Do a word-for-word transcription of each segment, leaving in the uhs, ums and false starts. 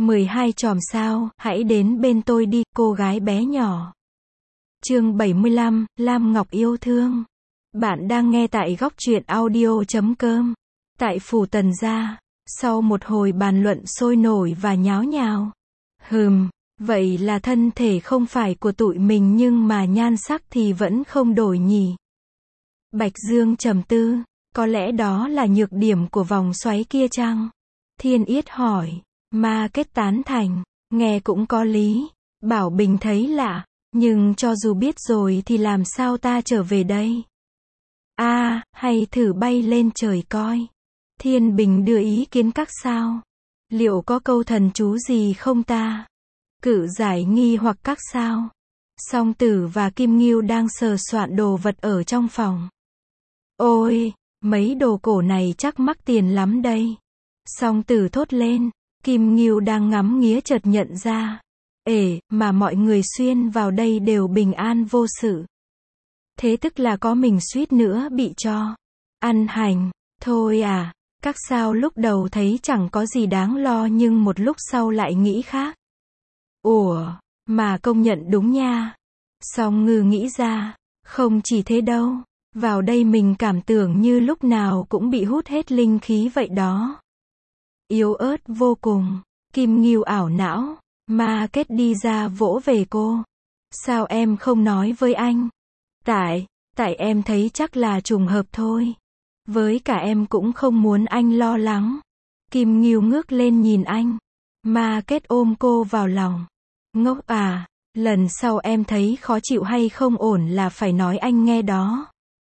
mười hai chòm sao, hãy đến bên tôi đi, cô gái bé nhỏ. Chương bảy mươi lăm, Lam Ngọc yêu thương. Bạn đang nghe tại góc truyện audio chấm com. Tại phủ Tần gia, sau một hồi bàn luận sôi nổi và nháo nhào. Hừm, vậy là thân thể không phải của tụi mình nhưng mà nhan sắc thì vẫn không đổi nhỉ. Bạch Dương trầm tư, có lẽ đó là nhược điểm của vòng xoáy kia chăng? Thiên Yết hỏi, Ma Kết tán thành, nghe cũng có lý. Bảo Bình thấy lạ, nhưng cho dù biết rồi thì làm sao ta trở về đây? A, à, hay thử bay lên trời coi. Thiên Bình đưa ý kiến các sao. Liệu có câu thần chú gì không ta? Cự giải nghi hoặc các sao. Song Tử và Kim Ngưu đang sờ soạn đồ vật ở trong phòng. Ôi, mấy đồ cổ này chắc mắc tiền lắm đây. Song Tử thốt lên. Kim Ngưu đang ngắm nghía chợt nhận ra. Ể, mà mọi người xuyên vào đây đều bình an vô sự. Thế tức là có mình suýt nữa bị cho ăn hành. Thôi à, các sao lúc đầu thấy chẳng có gì đáng lo nhưng một lúc sau lại nghĩ khác. Ủa, mà công nhận đúng nha. Song Ngư nghĩ ra, không chỉ thế đâu. Vào đây mình cảm tưởng như lúc nào cũng bị hút hết linh khí vậy đó. Yếu ớt vô cùng. Kim Ngưu ảo não. Ma Kết đi ra vỗ về cô. Sao em không nói với anh? Tại, tại em thấy chắc là trùng hợp thôi. Với cả em cũng không muốn anh lo lắng. Kim Ngưu ngước lên nhìn anh. Ma Kết ôm cô vào lòng. Ngốc à, lần sau em thấy khó chịu hay không ổn là phải nói anh nghe đó.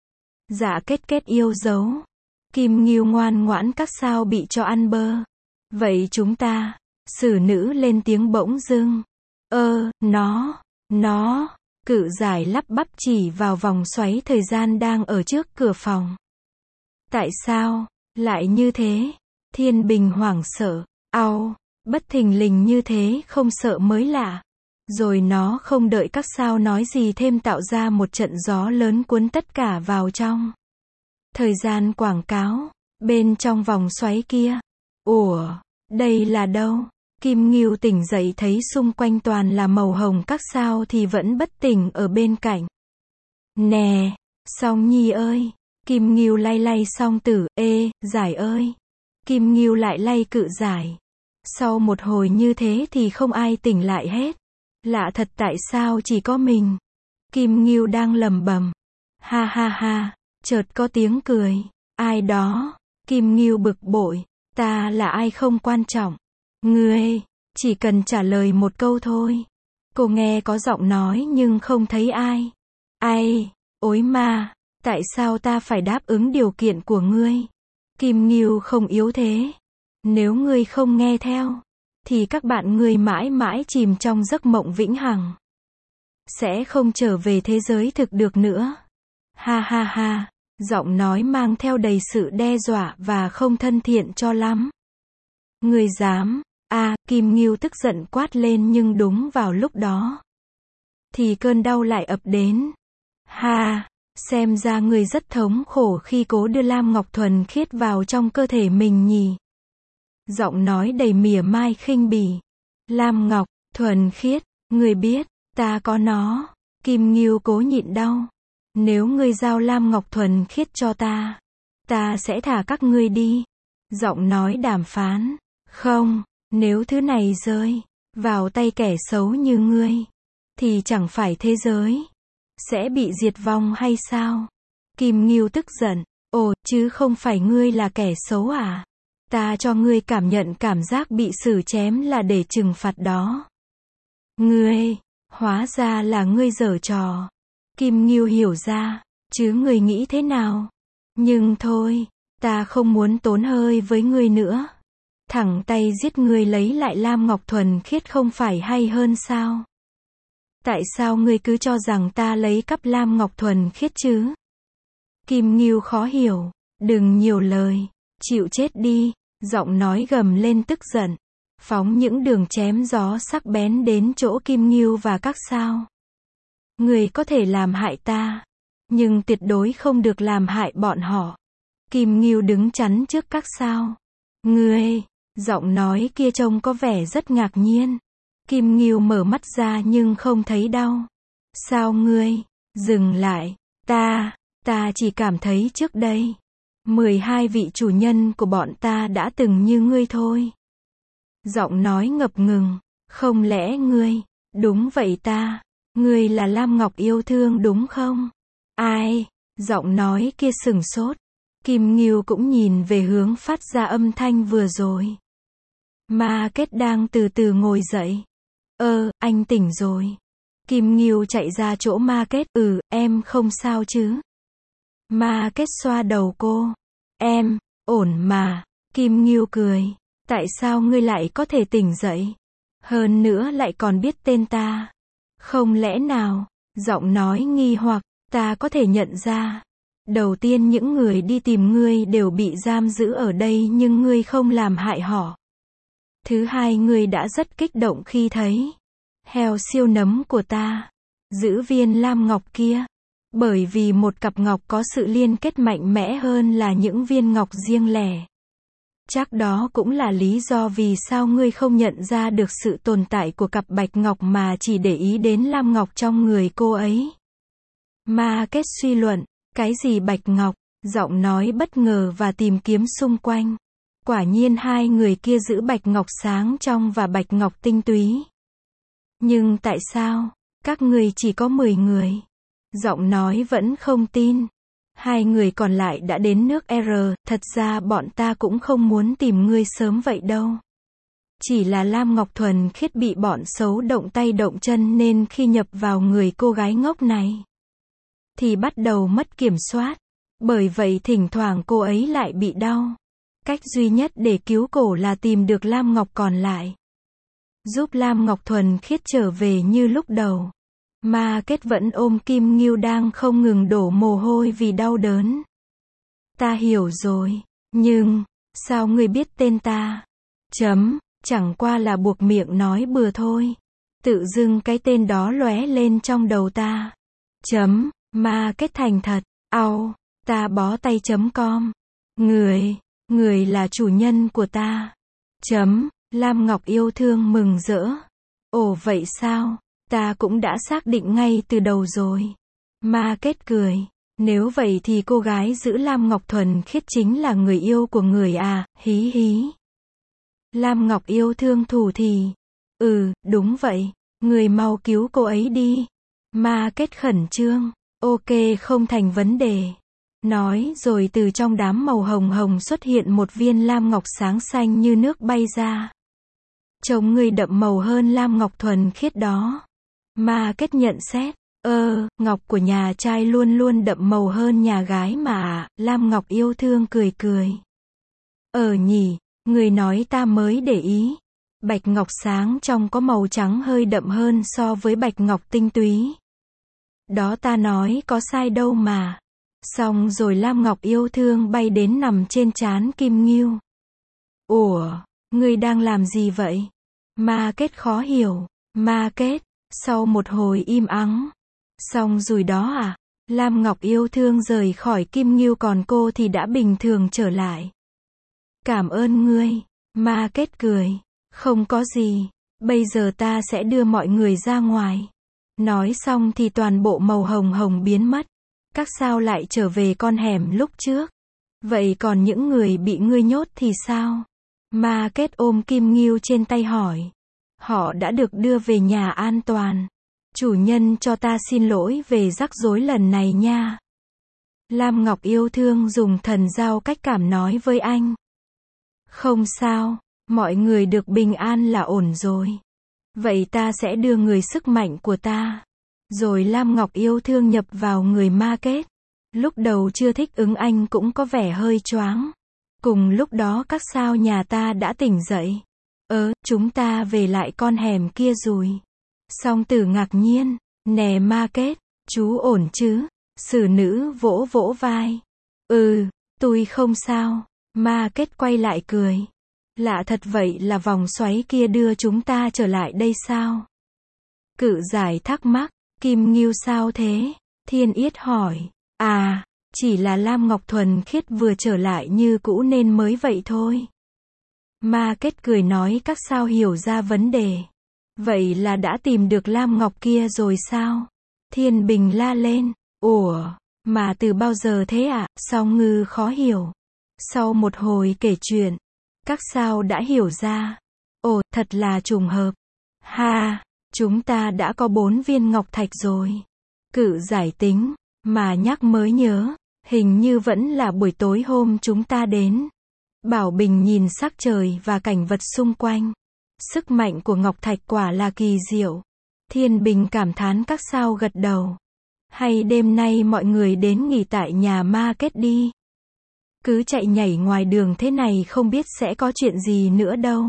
Dạ Kết Kết yêu dấu. Kim Ngưu ngoan ngoãn các sao bị cho ăn bơ. Vậy chúng ta, xử nữ lên tiếng bỗng dưng. Ơ, nó, nó, Cự giải lắp bắp chỉ vào vòng xoáy thời gian đang ở trước cửa phòng. Tại sao, lại như thế? Thiên Bình hoảng sợ, ao, bất thình lình như thế không sợ mới lạ. Rồi nó không đợi các sao nói gì thêm tạo ra một trận gió lớn cuốn tất cả vào trong. Thời gian quảng cáo, bên trong vòng xoáy kia. Ủa, đây là đâu? Kim Ngưu tỉnh dậy thấy xung quanh toàn là màu hồng các sao thì vẫn bất tỉnh ở bên cạnh. Nè, Song Nhi ơi! Kim Ngưu lay lay Song Tử, ê, giải ơi! Kim Ngưu lại lay Cự giải. Sau một hồi như thế thì không ai tỉnh lại hết. Lạ thật tại sao chỉ có mình? Kim Ngưu đang lẩm bẩm. Ha ha ha, chợt có tiếng cười. Ai đó? Kim Ngưu bực bội. Ta là ai không quan trọng. Ngươi, chỉ cần trả lời một câu thôi. Cô nghe có giọng nói nhưng không thấy ai. Ai, ối ma, tại sao ta phải đáp ứng điều kiện của ngươi? Kim Ngưu không yếu thế. Nếu ngươi không nghe theo, thì các bạn ngươi mãi mãi chìm trong giấc mộng vĩnh hằng. Sẽ không trở về thế giới thực được nữa. Ha ha ha, giọng nói mang theo đầy sự đe dọa và không thân thiện cho lắm. Ngươi dám? A, à, Kim Ngưu tức giận quát lên nhưng đúng vào lúc đó thì cơn đau lại ập đến. Ha, xem ra ngươi rất thống khổ khi cố đưa Lam Ngọc thuần khiết vào trong cơ thể mình nhỉ. Giọng nói đầy mỉa mai khinh bỉ. Lam Ngọc, thuần khiết, ngươi biết, ta có nó. Kim Ngưu cố nhịn đau. Nếu ngươi giao Lam Ngọc thuần khiết cho ta, ta sẽ thả các ngươi đi. Giọng nói đàm phán. Không. Nếu thứ này rơi vào tay kẻ xấu như ngươi, thì chẳng phải thế giới sẽ bị diệt vong hay sao? Kim Ngưu tức giận. Ồ, chứ không phải ngươi là kẻ xấu à? Ta cho ngươi cảm nhận cảm giác bị xử chém là để trừng phạt đó. Ngươi, hóa ra là ngươi giở trò. Kim Ngưu hiểu ra, chứ ngươi nghĩ thế nào? Nhưng thôi, ta không muốn tốn hơi với ngươi nữa. Thẳng tay giết ngươi lấy lại Lam Ngọc thuần khiết không phải hay hơn sao? Tại sao ngươi cứ cho rằng ta lấy cắp Lam Ngọc thuần khiết chứ? Kim Ngưu khó hiểu. Đừng nhiều lời. Chịu chết đi. Giọng nói gầm lên tức giận. Phóng những đường chém gió sắc bén đến chỗ Kim Ngưu và các sao. Ngươi có thể làm hại ta, nhưng tuyệt đối không được làm hại bọn họ. Kim Ngưu đứng chắn trước các sao. Ngươi, Giọng nói kia trông có vẻ rất ngạc nhiên. Kim Ngưu mở mắt ra nhưng không thấy đau. Sao ngươi? Dừng lại. Ta, ta chỉ cảm thấy trước đây, mười hai vị chủ nhân của bọn ta đã từng như ngươi thôi. Giọng nói ngập ngừng. Không lẽ ngươi? Đúng vậy ta. Ngươi là Lam Ngọc yêu thương đúng không? Ai? Giọng nói kia sừng sốt. Kim Ngưu cũng nhìn về hướng phát ra âm thanh vừa rồi. Ma Kết đang từ từ ngồi dậy. Ơ, anh tỉnh rồi. Kim Ngưu chạy ra chỗ Ma Kết. Ừ, em không sao chứ? Ma Kết xoa đầu cô. Em, ổn mà. Kim Ngưu cười. Tại sao ngươi lại có thể tỉnh dậy? Hơn nữa lại còn biết tên ta. Không lẽ nào? Giọng nói nghi hoặc. Ta có thể nhận ra. Đầu tiên những người đi tìm ngươi đều bị giam giữ ở đây nhưng ngươi không làm hại họ. Thứ hai, ngươi đã rất kích động khi thấy heo siêu nấm của ta, giữ viên lam ngọc kia. Bởi vì một cặp ngọc có sự liên kết mạnh mẽ hơn là những viên ngọc riêng lẻ. Chắc đó cũng là lý do vì sao ngươi không nhận ra được sự tồn tại của cặp bạch ngọc mà chỉ để ý đến lam ngọc trong người cô ấy. Ma Kết suy luận. Cái gì bạch ngọc? Giọng nói bất ngờ và tìm kiếm xung quanh. Quả nhiên hai người kia giữ bạch ngọc sáng trong và bạch ngọc tinh túy. Nhưng tại sao? Các người chỉ có mười người. Giọng nói vẫn không tin. Hai người còn lại đã đến nước R, thật ra bọn ta cũng không muốn tìm ngươi sớm vậy đâu. Chỉ là Lam Ngọc thuần khiết bị bọn xấu động tay động chân nên khi nhập vào người cô gái ngốc này thì bắt đầu mất kiểm soát. Bởi vậy thỉnh thoảng cô ấy lại bị đau. Cách duy nhất để cứu cổ là tìm được Lam Ngọc còn lại. Giúp Lam Ngọc thuần khiết trở về như lúc đầu. Ma Kết vẫn ôm Kim Ngưu đang không ngừng đổ mồ hôi vì đau đớn. Ta hiểu rồi. Nhưng, sao ngươi biết tên ta? Chấm, chẳng qua là buộc miệng nói bừa thôi. Tự dưng cái tên đó lóe lên trong đầu ta. Chấm, Ma Kết thành thật. Au, ta bó tay chấm com. Người, người là chủ nhân của ta. Chấm, Lam Ngọc yêu thương mừng rỡ. Ồ vậy sao? Ta cũng đã xác định ngay từ đầu rồi. Ma Kết cười. Nếu vậy thì cô gái giữ Lam Ngọc thuần khiết chính là người yêu của người à, hí hí. Lam Ngọc yêu thương thủ thì. Ừ, đúng vậy. Người mau cứu cô ấy đi. Ma Kết khẩn trương. Ok, không thành vấn đề. Nói rồi từ trong đám màu hồng hồng xuất hiện một viên lam ngọc sáng xanh như nước bay ra. Trông người đậm màu hơn lam ngọc thuần khiết đó. Ma Kết nhận xét. Ơ, ngọc của nhà trai luôn luôn đậm màu hơn nhà gái mà. Lam Ngọc yêu thương cười cười. Ờ nhỉ, người nói ta mới để ý. Bạch ngọc sáng trong có màu trắng hơi đậm hơn so với bạch ngọc tinh túy. Đó ta nói có sai đâu mà. Xong rồi Lam Ngọc yêu thương bay đến nằm trên trán Kim Ngưu. Ủa, ngươi đang làm gì vậy? Ma Kết khó hiểu. Ma Kết, sau một hồi im ắng. Xong rồi đó à? Lam Ngọc yêu thương rời khỏi Kim Ngưu còn cô thì đã bình thường trở lại. Cảm ơn ngươi. Ma Kết cười. Không có gì. Bây giờ ta sẽ đưa mọi người ra ngoài. Nói xong thì toàn bộ màu hồng hồng biến mất. Các sao lại trở về con hẻm lúc trước? Vậy còn những người bị ngươi nhốt thì sao? Ma Kết ôm Kim Ngưu trên tay hỏi. Họ đã được đưa về nhà an toàn. Chủ nhân cho ta xin lỗi về rắc rối lần này nha. Lam Ngọc yêu thương dùng thần giao cách cảm nói với anh. Không sao, mọi người được bình an là ổn rồi. Vậy ta sẽ đưa người sức mạnh của ta. Rồi Lam Ngọc yêu thương nhập vào người Ma Kết. Lúc đầu chưa thích ứng anh cũng có vẻ hơi choáng. Cùng lúc đó các sao nhà ta đã tỉnh dậy. Ơ, chúng ta về lại con hẻm kia rồi. Song Tử ngạc nhiên. Nè Ma Kết, chú ổn chứ? Sử nữ vỗ vỗ vai. Ừ, tôi không sao. Ma Kết quay lại cười. Lạ thật, vậy là vòng xoáy kia đưa chúng ta trở lại đây sao? Cự giải thắc mắc. Kim Ngưu sao thế? Thiên Yết hỏi. À, chỉ là Lam Ngọc thuần khiết vừa trở lại như cũ nên mới vậy thôi. Ma Kết cười nói các sao hiểu ra vấn đề. Vậy là đã tìm được Lam Ngọc kia rồi sao? Thiên Bình la lên. Ủa, mà từ bao giờ thế ạ? À? Song Ngư khó hiểu. Sau một hồi kể chuyện, các sao đã hiểu ra. Ồ, thật là trùng hợp. Ha, chúng ta đã có bốn viên ngọc thạch rồi. Cự giải tính, mà nhắc mới nhớ, hình như vẫn là buổi tối hôm chúng ta đến. Bảo Bình nhìn sắc trời và cảnh vật xung quanh. Sức mạnh của ngọc thạch quả là kỳ diệu. Thiên Bình cảm thán các sao gật đầu. Hay đêm nay mọi người đến nghỉ tại nhà Ma Kết đi. Cứ chạy nhảy ngoài đường thế này không biết sẽ có chuyện gì nữa đâu.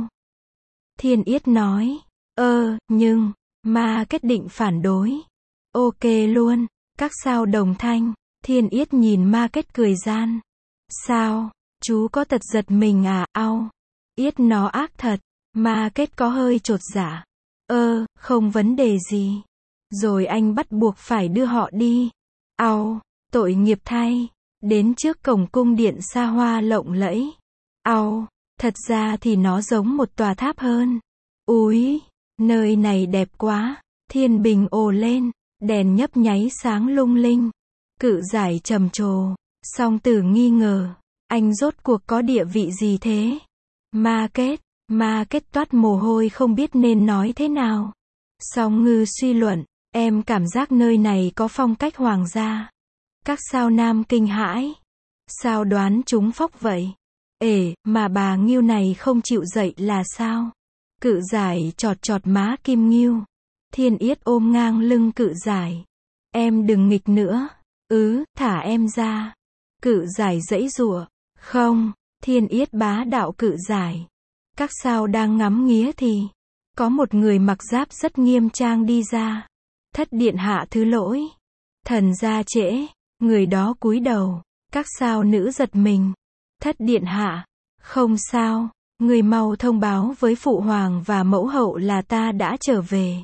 Thiên Yết nói. Ơ, nhưng, Ma Kết định phản đối. Ok luôn, các sao đồng thanh. Thiên Yết nhìn Ma Kết cười gian. Sao, chú có tật giật mình à, ao. Yết nó ác thật. Ma Kết có hơi chột dạ. Ơ, không vấn đề gì. Rồi anh bắt buộc phải đưa họ đi. Ao, tội nghiệp thay. Đến trước cổng cung điện xa hoa lộng lẫy. Ao, thật ra thì nó giống một tòa tháp hơn. Úi, nơi này đẹp quá. Thiên Bình ồ lên. Đèn nhấp nháy sáng lung linh. Cự giải trầm trồ. Song Tử nghi ngờ. Anh rốt cuộc có địa vị gì thế? Ma Kết. Ma Kết toát mồ hôi không biết nên nói thế nào. Song Ngư suy luận. Em cảm giác nơi này có phong cách hoàng gia. Các sao nam kinh hãi. Sao đoán chúng phóc vậy? Ể, mà bà Ngưu này không chịu dậy là sao? Cự giải chọt chọt má Kim Ngưu. Thiên Yết ôm ngang lưng cự giải. Em đừng nghịch nữa. Ừ, thả em ra. Cự giải giãy giụa. Không, Thiên Yết bá đạo cự giải. Các sao đang ngắm nghía thì có một người mặc giáp rất nghiêm trang đi ra. Thất điện hạ thứ lỗi. Thần ra trễ. Người đó cúi đầu. Các sao nữ giật mình. Thất điện hạ. Không sao. Người mau thông báo với phụ hoàng và mẫu hậu là ta đã trở về.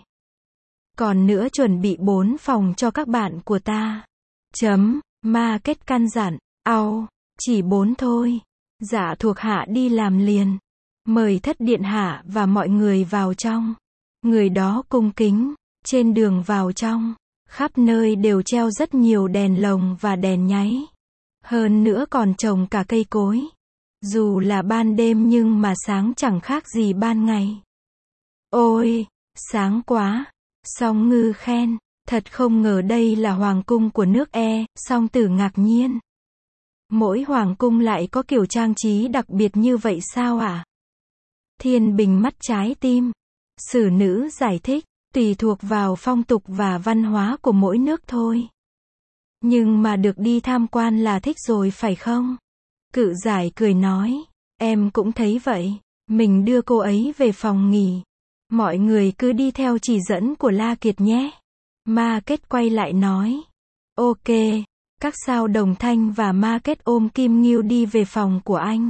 Còn nữa chuẩn bị bốn phòng cho các bạn của ta. Chấm. Ma Kết căn dặn. Ao. Chỉ bốn thôi. Dạ thuộc hạ đi làm liền. Mời thất điện hạ và mọi người vào trong. Người đó cung kính. Trên đường vào trong, khắp nơi đều treo rất nhiều đèn lồng và đèn nháy. Hơn nữa còn trồng cả cây cối. Dù là ban đêm nhưng mà sáng chẳng khác gì ban ngày. Ôi, sáng quá. Song Ngư khen. Thật không ngờ đây là hoàng cung của nước E. Song Tử ngạc nhiên. Mỗi hoàng cung lại có kiểu trang trí đặc biệt như vậy sao ạ? À? Thiên Bình mắt trái tim. Sử nữ giải thích. Tùy thuộc vào phong tục và văn hóa của mỗi nước thôi. Nhưng mà được đi tham quan là thích rồi phải không? Cự giải cười nói. Em cũng thấy vậy. Mình đưa cô ấy về phòng nghỉ. Mọi người cứ đi theo chỉ dẫn của La Kiệt nhé. Ma Kết quay lại nói. Ok. Các sao đồng thanh và Ma Kết ôm Kim Ngưu đi về phòng của anh.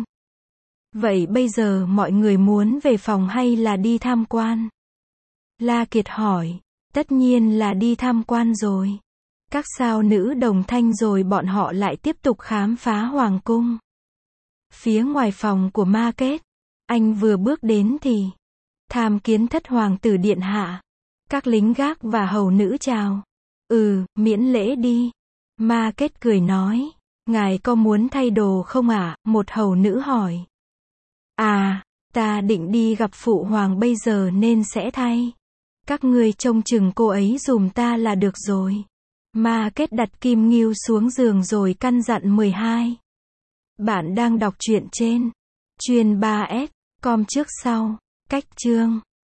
Vậy bây giờ mọi người muốn về phòng hay là đi tham quan? La Kiệt hỏi. Tất nhiên là đi tham quan rồi. Các sao nữ đồng thanh rồi bọn họ lại tiếp tục khám phá hoàng cung. Phía ngoài phòng của Ma Kết, anh vừa bước đến thì tham kiến thất hoàng tử điện hạ. Các lính gác và hầu nữ chào. Ừ, miễn lễ đi. Ma Kết cười nói. Ngài có muốn thay đồ không ạ? À? Một hầu nữ hỏi. À, ta định đi gặp phụ hoàng bây giờ nên sẽ thay. Các ngươi trông chừng cô ấy dùm ta là được rồi. Ma Kết đặt Kim Ngưu xuống giường rồi căn dặn mười hai. Bạn đang đọc truyện trên Chuyên ba S com trước sau. Cách chương